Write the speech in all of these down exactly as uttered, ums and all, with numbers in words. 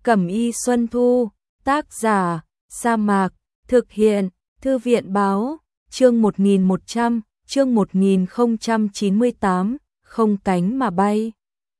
Cẩm y Xuân Thu, tác giả, Sa Mạc, thực hiện, Thư viện báo, chương một nghìn một trăm, chương một nghìn không trăm chín mươi tám, không cánh mà bay.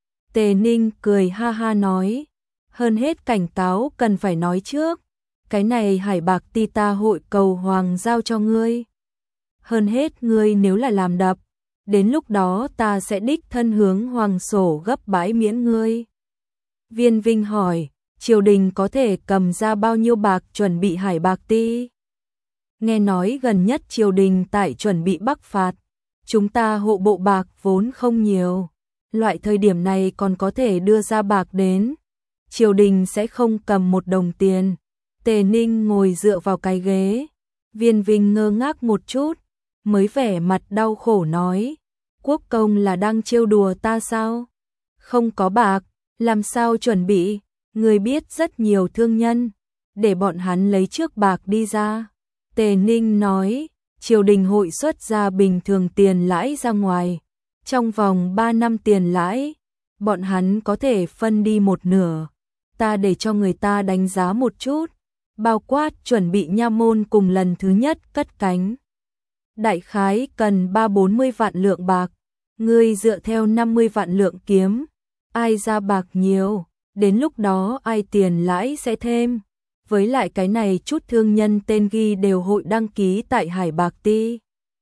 Tề Ninh cười ha ha nói, hơn hết cảnh cáo cần phải nói trước, cái này Hải Bạc Ti ta hội cầu hoàng giao cho ngươi. Hơn hết ngươi nếu là làm đập, đến lúc đó ta sẽ đích thân hướng hoàng sổ gấp bãi miễn ngươi. Viên Vinh hỏi, triều đình có thể cầm ra bao nhiêu bạc chuẩn bị Hải Bạc Ti? Nghe nói gần nhất triều đình tại chuẩn bị bắc phạt, chúng ta hộ bộ bạc vốn không nhiều, loại thời điểm này còn có thể đưa ra bạc đến, triều đình sẽ không cầm một đồng tiền. Tề Ninh ngồi dựa vào cái ghế, Viên Vinh ngơ ngác một chút, mới vẻ mặt đau khổ nói, quốc công là đang trêu đùa ta sao? Không có bạc, làm sao chuẩn bị? Người biết rất nhiều thương nhân, để bọn hắn lấy trước bạc đi ra. Tề Ninh nói, triều đình hội xuất ra bình thường tiền lãi ra ngoài, trong vòng ba năm tiền lãi, bọn hắn có thể phân đi một nửa, ta để cho người ta đánh giá một chút, bao quát chuẩn bị nha môn cùng lần thứ nhất cất cánh. Đại khái cần ba bốn mươi vạn lượng bạc, ngươi dựa theo năm mươi vạn lượng kiếm, ai ra bạc nhiều, đến lúc đó ai tiền lãi sẽ thêm. Với lại cái này chút thương nhân tên ghi đều hội đăng ký tại Hải Bạc Ti.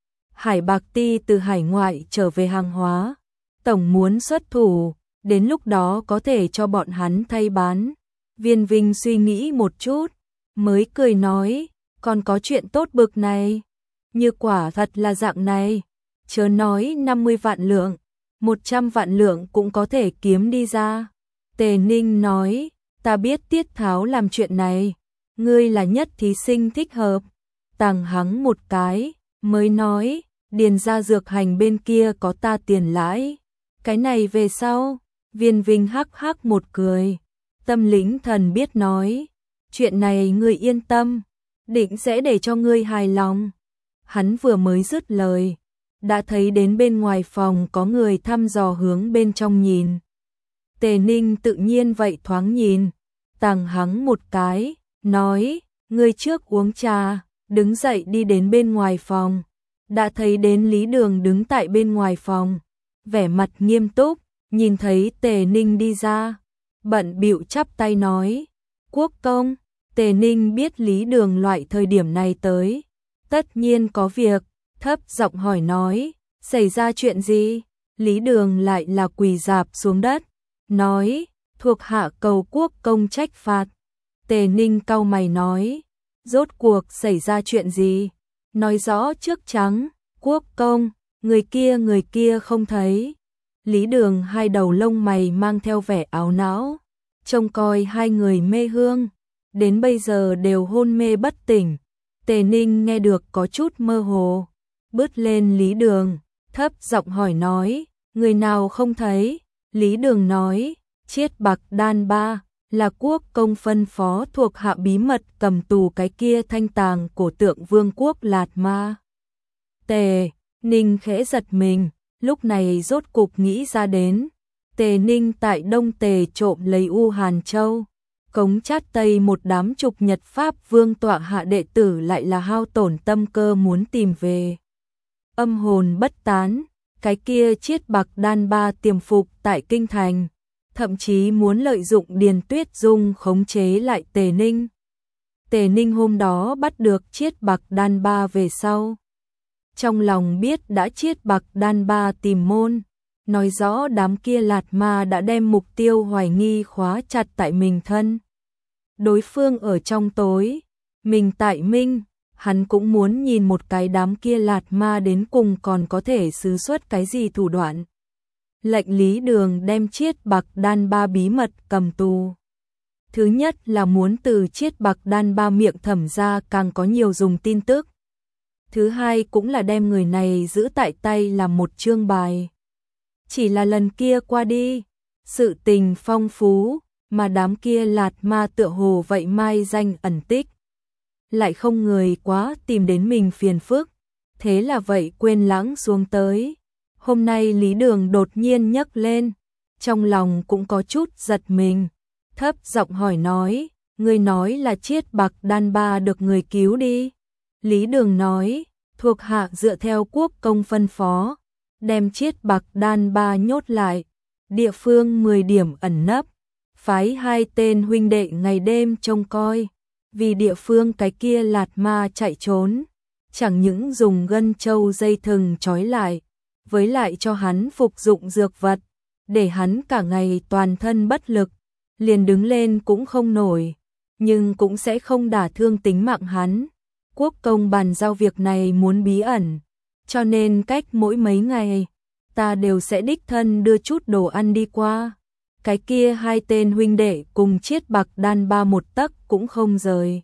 Hải Bạc Ti từ hải ngoại trở về hàng hóa, tổng muốn xuất thủ, đến lúc đó có thể cho bọn hắn thay bán. Viên Vinh suy nghĩ một chút, mới cười nói, còn có chuyện tốt bực này. Như quả thật là dạng này, chớ nói năm mươi vạn lượng, một trăm vạn lượng cũng có thể kiếm đi ra. Tề Ninh nói, ta biết Tiết Tháo làm chuyện này, ngươi là nhất thí sinh thích hợp. Tàng hắng một cái, mới nói, điền ra dược hành bên kia có ta tiền lãi. Cái này về sau, Viên Vinh hắc hắc một cười. Tâm lĩnh thần biết nói, chuyện này ngươi yên tâm, định sẽ để cho ngươi hài lòng. Hắn vừa mới dứt lời, đã thấy đến bên ngoài phòng có người thăm dò hướng bên trong nhìn. Tề Ninh tự nhiên vậy thoáng nhìn, tàng hắng một cái, nói, ngươi trước uống trà, đứng dậy đi đến bên ngoài phòng. Đã thấy đến Lý Đường đứng tại bên ngoài phòng, vẻ mặt nghiêm túc, nhìn thấy Tề Ninh đi ra, bận bịu chắp tay nói, quốc công. Tề Ninh biết Lý Đường loại thời điểm này tới, tất nhiên có việc, thấp giọng hỏi nói, xảy ra chuyện gì? Lý Đường lại là quỳ rạp xuống đất, nói, thuộc hạ cầu quốc công trách phạt. Tề Ninh cau mày nói, rốt cuộc xảy ra chuyện gì? Nói rõ trước trắng, quốc công, người kia người kia không thấy. Lý Đường hai đầu lông mày mang theo vẻ áo não, trông coi hai người mê hương, đến bây giờ đều hôn mê bất tỉnh. Tề Ninh nghe được có chút mơ hồ, bước lên Lý Đường, thấp giọng hỏi nói, người nào không thấy? Lý Đường nói, Chiết Bạc Đan Ba, là quốc công phân phó thuộc hạ bí mật cầm tù cái kia thanh tàng cổ tượng vương quốc Lạt Ma. Tề Ninh khẽ giật mình, lúc này rốt cục nghĩ ra đến, Tề Ninh tại Đông Tề trộm lấy U Hàn Châu, cống chát Tây một đám trục Nhật Pháp vương tọa hạ đệ tử lại là hao tổn tâm cơ muốn tìm về. Âm hồn bất tán, cái kia Chiết Bạc Đan Ba tiềm phục tại kinh thành, thậm chí muốn lợi dụng Điền Tuyết Dung khống chế lại Tề Ninh. Tề Ninh hôm đó bắt được Chiết Bạc Đan Ba về sau, trong lòng biết đã Chiết Bạc Đan Ba tìm môn, nói rõ đám kia Lạt Ma đã đem mục tiêu hoài nghi khóa chặt tại mình thân. Đối phương ở trong tối, mình tại minh, hắn cũng muốn nhìn một cái đám kia Lạt Ma đến cùng còn có thể sử xuất cái gì thủ đoạn. Lệnh Lý Đường đem Chiết Bạc Đan Ba bí mật cầm tù. Thứ nhất là muốn từ Chiết Bạc Đan Ba miệng thẩm ra càng có nhiều dùng tin tức. Thứ hai cũng là đem người này giữ tại tay làm một chương bài. Chỉ là lần kia qua đi, sự tình phong phú, mà đám kia Lạt Ma tựa hồ vậy mai danh ẩn tích. Lại không người quá tìm đến mình phiền phức, thế là vậy quên lãng xuống tới. Hôm nay Lý Đường đột nhiên nhấc lên, trong lòng cũng có chút giật mình, thấp giọng hỏi nói, ngươi nói là Chiết Bạc Đan Ba được người cứu đi. Lý Đường nói, thuộc hạ dựa theo quốc công phân phó, đem Chiết Bạc Đan Ba nhốt lại, địa phương mười điểm ẩn nấp, phái hai tên huynh đệ ngày đêm trông coi, vì địa phương cái kia lạt ma chạy trốn, chẳng những dùng gân châu dây thừng trói lại, với lại cho hắn phục dụng dược vật, để hắn cả ngày toàn thân bất lực, liền đứng lên cũng không nổi, nhưng cũng sẽ không đả thương tính mạng hắn. Quốc công bàn giao việc này muốn bí ẩn, cho nên cách mỗi mấy ngày, ta đều sẽ đích thân đưa chút đồ ăn đi qua. Cái kia hai tên huynh đệ cùng Chiết Bạc Đan Ba một tấc cũng không rời.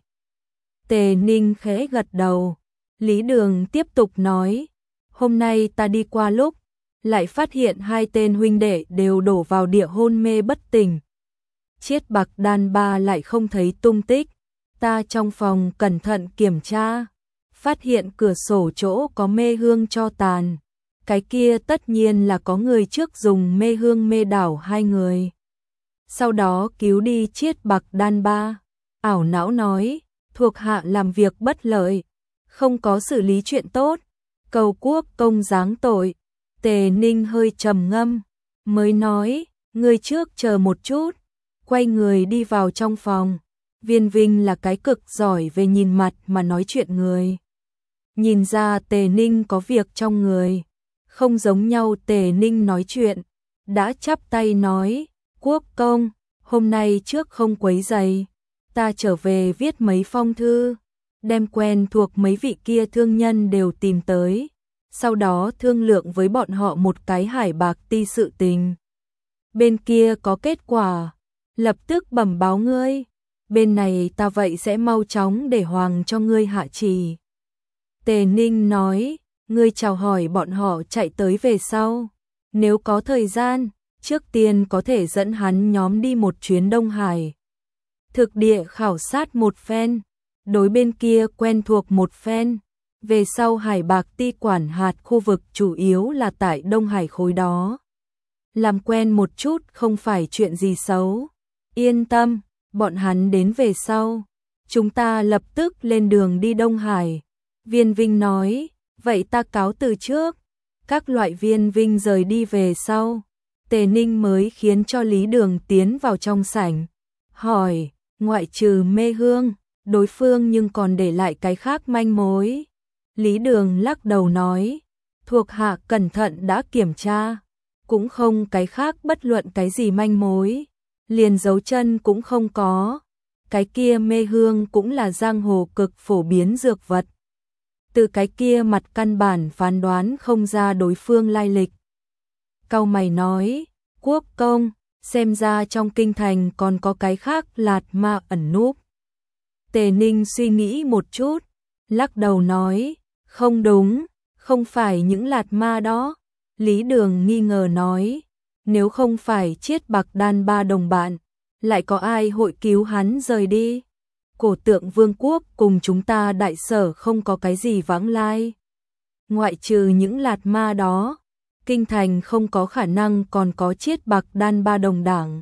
Tề Ninh khẽ gật đầu. Lý Đường tiếp tục nói, hôm nay ta đi qua lúc, lại phát hiện hai tên huynh đệ đều đổ vào địa hôn mê bất tỉnh. Chiết Bạc Đan Ba lại không thấy tung tích, ta trong phòng cẩn thận kiểm tra, phát hiện cửa sổ chỗ có mê hương tro tàn. Cái kia tất nhiên là có người trước dùng mê hương mê đảo hai người, sau đó cứu đi Chiết Bạc Đan Ba. Ảo não nói, thuộc hạ làm việc bất lợi, không có xử lý chuyện tốt, cầu quốc công giáng tội. Tề Ninh hơi trầm ngâm, mới nói, ngươi trước chờ một chút, quay người đi vào trong phòng. Viên Vinh là cái cực giỏi về nhìn mặt mà nói chuyện người. Nhìn ra Tề Ninh có việc trong người, không giống nhau. Tề Ninh nói chuyện, đã chắp tay nói, quốc công, hôm nay trước không quấy rầy, ta trở về viết mấy phong thư, đem quen thuộc mấy vị kia thương nhân đều tìm tới, sau đó thương lượng với bọn họ một cái Hải Bạc Ti sự tình. Bên kia có kết quả, lập tức bẩm báo ngươi, bên này ta vậy sẽ mau chóng để hoàng cho ngươi hạ trì. Tề Ninh nói, ngươi chào hỏi bọn họ chạy tới về sau, nếu có thời gian, trước tiên có thể dẫn hắn nhóm đi một chuyến Đông Hải. Thực địa khảo sát một phen, đối bên kia quen thuộc một phen, về sau Hải Bạc Ti quản hạt khu vực chủ yếu là tại Đông Hải khối đó. Làm quen một chút không phải chuyện gì xấu, yên tâm, bọn hắn đến về sau, chúng ta lập tức lên đường đi Đông Hải. Viên Vinh nói, vậy ta cáo từ trước. Các loại Viên Vinh rời đi về sau, Tề Ninh mới khiến cho Lý Đường tiến vào trong sảnh, hỏi, ngoại trừ mê hương, đối phương nhưng còn để lại cái khác manh mối. Lý Đường lắc đầu nói, thuộc hạ cẩn thận đã kiểm tra, cũng không cái khác bất luận cái gì manh mối, liền dấu chân cũng không có. Cái kia mê hương cũng là giang hồ cực phổ biến dược vật, từ cái kia mặt căn bản phán đoán không ra đối phương lai lịch. Cau mày nói, quốc công, xem ra trong kinh thành còn có cái khác lạt ma ẩn núp. Tề Ninh suy nghĩ một chút, lắc đầu nói, không đúng, không phải những lạt ma đó. Lý Đường nghi ngờ nói, nếu không phải Chiết Bạc Đan Ba đồng bạn, lại có ai hội cứu hắn rời đi? Cổ Tượng Vương quốc cùng chúng ta đại sở không có cái gì vãng lai. Ngoại trừ những lạt ma đó, kinh thành không có khả năng còn có Chiết Bạc Đan Ba đồng đảng.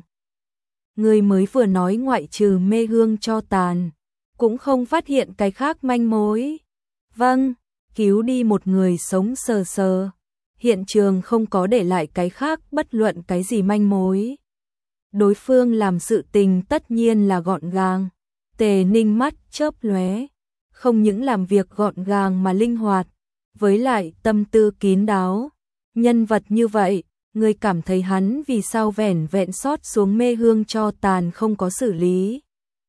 Người mới vừa nói ngoại trừ mê hương cho tàn, cũng không phát hiện cái khác manh mối. Vâng, cứu đi một người sống sờ sờ, hiện trường không có để lại cái khác bất luận cái gì manh mối. Đối phương làm sự tình tất nhiên là gọn gàng. Tề Ninh mắt chớp lóe, không những làm việc gọn gàng mà linh hoạt, với lại tâm tư kín đáo. Nhân vật như vậy, người cảm thấy hắn vì sao vẻn vẹn sót xuống mê hương cho tàn không có xử lý?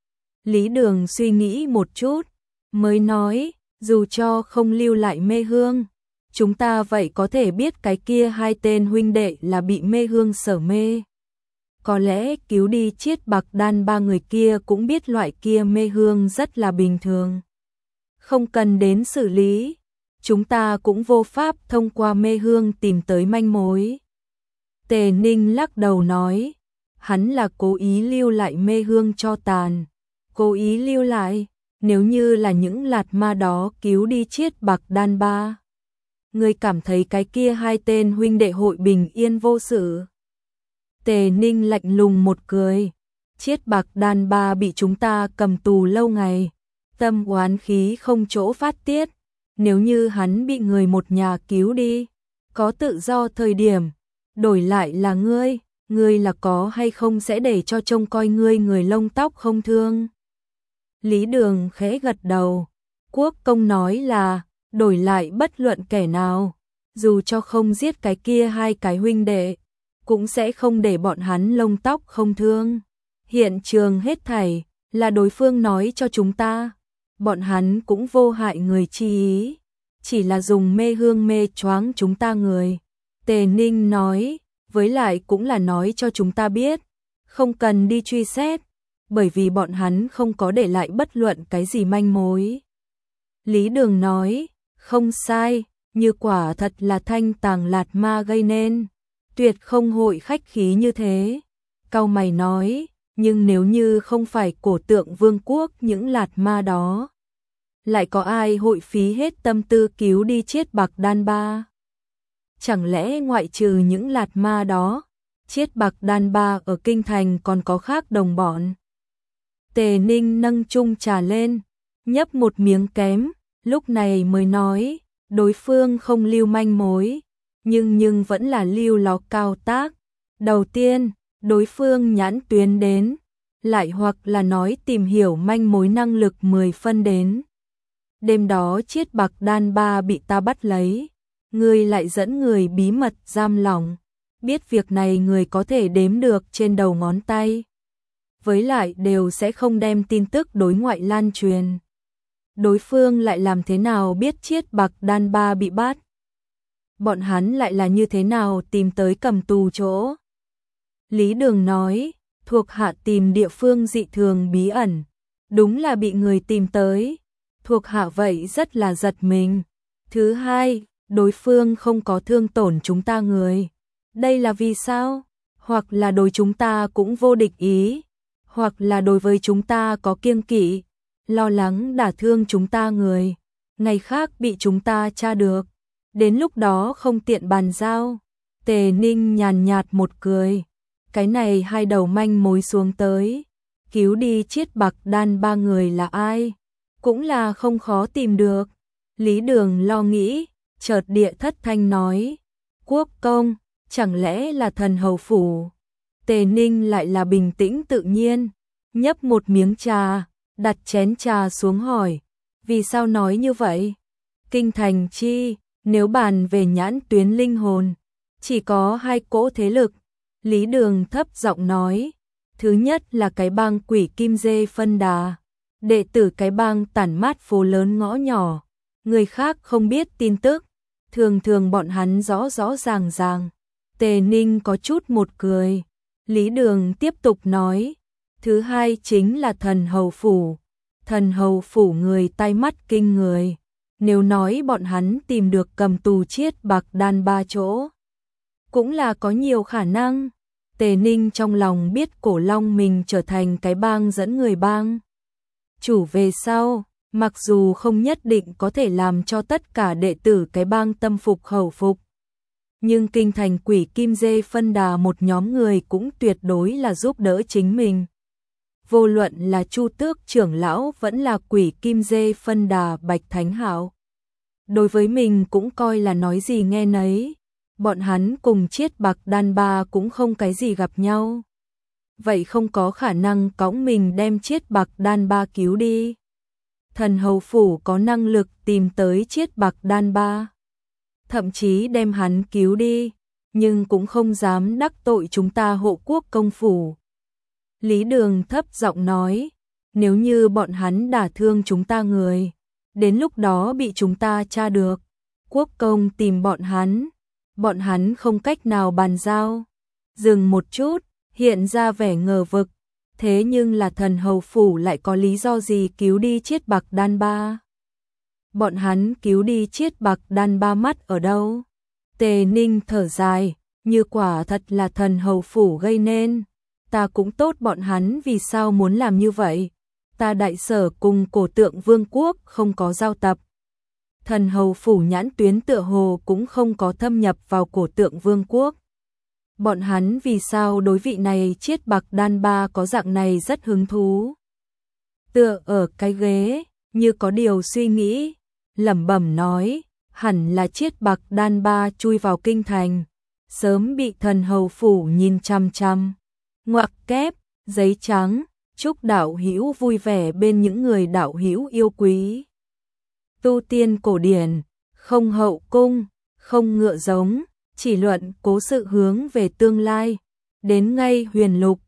Lý Đường suy nghĩ một chút, mới nói, dù cho không lưu lại mê hương, chúng ta vậy có thể biết cái kia hai tên huynh đệ là bị mê hương sở mê. Có lẽ cứu đi Chiết Bạc Đan Ba người kia cũng biết loại kia mê hương rất là bình thường, không cần đến xử lý, chúng ta cũng vô pháp thông qua mê hương tìm tới manh mối. Tề Ninh lắc đầu nói, hắn là cố ý lưu lại mê hương cho tàn. Cố ý lưu lại, nếu như là những lạt ma đó cứu đi Chiết Bạc Đan Ba, người cảm thấy cái kia hai tên huynh đệ hội bình yên vô sự? Tề Ninh lạnh lùng một cười, Chiết Bạc Đan Ba bị chúng ta cầm tù lâu ngày, tâm oán khí không chỗ phát tiết, nếu như hắn bị người một nhà cứu đi, có tự do thời điểm, đổi lại là ngươi, ngươi là có hay không sẽ để cho trông coi ngươi người lông tóc không thương. Lý Đường khẽ gật đầu, Quốc công nói là, đổi lại bất luận kẻ nào, dù cho không giết cái kia hai cái huynh đệ, cũng sẽ không để bọn hắn lông tóc không thương. Hiện trường hết thảy, là đối phương nói cho chúng ta, bọn hắn cũng vô hại người chi ý, chỉ là dùng mê hương mê choáng chúng ta người. Tề Ninh nói, với lại cũng là nói cho chúng ta biết, không cần đi truy xét, bởi vì bọn hắn không có để lại bất luận cái gì manh mối. Lý Đường nói, không sai, như quả thật là Thanh Tàng Lạt Ma gây nên, tuyệt không hội khách khí như thế. Cau mày nói, nhưng nếu như không phải Cổ Tượng Vương quốc những Lạt Ma đó, lại có ai hội phí hết tâm tư cứu đi Chiết Bạc Đan Ba? Chẳng lẽ ngoại trừ những Lạt Ma đó, Chiết Bạc Đan Ba ở kinh thành còn có khác đồng bọn? Tề Ninh nâng chung trà lên, nhấp một miếng kém, lúc này mới nói, đối phương không lưu manh mối, nhưng nhưng vẫn là lưu ló cao tác. Đầu tiên, đối phương nhãn tuyến đến, lại hoặc là nói tìm hiểu manh mối năng lực mười phân đến. Đêm đó Chiết Bạc Đan Ba bị ta bắt lấy, ngươi lại dẫn người bí mật giam lỏng, biết việc này người có thể đếm được trên đầu ngón tay. Với lại đều sẽ không đem tin tức đối ngoại lan truyền. Đối phương lại làm thế nào biết Chiết Bạc Đan Ba bị bắt? Bọn hắn lại là như thế nào tìm tới cầm tù chỗ? Lý Đường nói, thuộc hạ tìm địa phương dị thường bí ẩn, đúng là bị người tìm tới. Thuộc hạ vậy rất là giật mình. Thứ hai, đối phương không có thương tổn chúng ta người. Đây là vì sao? Hoặc là đối chúng ta cũng vô địch ý, hoặc là đối với chúng ta có kiêng kỵ, lo lắng đả thương chúng ta người, ngày khác bị chúng ta tra được, đến lúc đó không tiện bàn giao. Tề Ninh nhàn nhạt một cười, cái này hai đầu manh mối xuống tới, cứu đi Chiết Bạc Đan Ba người là ai, cũng là không khó tìm được. Lý Đường lo nghĩ, chợt địa thất thanh nói, Quốc công, chẳng lẽ là thần hầu phủ? Tề Ninh lại là bình tĩnh tự nhiên, nhấp một miếng trà, đặt chén trà xuống hỏi, vì sao nói như vậy? Kinh thành chi, nếu bàn về nhãn tuyến linh hồn, chỉ có hai cỗ thế lực. Lý Đường thấp giọng nói, thứ nhất là cái bang quỷ kim dê phân đà, đệ tử cái bang tản mát phố lớn ngõ nhỏ, người khác không biết tin tức, thường thường bọn hắn rõ rõ ràng ràng. Tề Ninh có chút một cười. Lý Đường tiếp tục nói, thứ hai chính là thần hầu phủ. Thần hầu phủ người tai mắt kinh người, nếu nói bọn hắn tìm được cầm tù Chiết Bạc Đan Ba chỗ, cũng là có nhiều khả năng. Tề Ninh trong lòng biết Cổ Long mình trở thành cái bang dẫn người bang chủ về sau, mặc dù không nhất định có thể làm cho tất cả đệ tử cái bang tâm phục khẩu phục, nhưng kinh thành quỷ kim dê phân đà một nhóm người cũng tuyệt đối là giúp đỡ chính mình. Vô luận là Chu Tước trưởng lão vẫn là quỷ kim dê phân đà Bạch Thánh Hạo, đối với mình cũng coi là nói gì nghe nấy. Bọn hắn cùng Chiết Bạc Đan Ba cũng không cái gì gặp nhau, vậy không có khả năng cõng mình đem Chiết Bạc Đan Ba cứu đi. Thần hầu phủ có năng lực tìm tới Chiết Bạc Đan Ba, thậm chí đem hắn cứu đi, nhưng cũng không dám đắc tội chúng ta Hộ Quốc công phủ. Lý Đường thấp giọng nói, nếu như bọn hắn đả thương chúng ta người, đến lúc đó bị chúng ta tra được, quốc công tìm bọn hắn, bọn hắn không cách nào bàn giao. Dừng một chút, hiện ra vẻ ngờ vực, thế nhưng là thần hầu phủ lại có lý do gì cứu đi Chiết Bạc Đan Ba? Bọn hắn cứu đi Chiết Bạc Đan Ba mắt ở đâu? Tề Ninh thở dài, như quả thật là thần hầu phủ gây nên, ta cũng tốt bọn hắn vì sao muốn làm như vậy. Ta đại sở cùng Cổ Tượng Vương quốc không có giao tập. Thần hầu phủ nhãn tuyến tựa hồ cũng không có thâm nhập vào Cổ Tượng Vương quốc. bọn hắn vì sao đối vị này Chiết Bạc Đan Ba có dạng này rất hứng thú. Tựa ở cái ghế, như có điều suy nghĩ, lẩm bẩm nói, hẳn là Chiết Bạc Đan Ba chui vào kinh thành, sớm bị thần hầu phủ nhìn chăm chăm. Ngoặc kép, giấy trắng, chúc đạo hữu vui vẻ bên những người đạo hữu yêu quý. Tu tiên cổ điển, không hậu cung, không ngựa giống, chỉ luận cố sự hướng về tương lai, đến ngay huyền lục,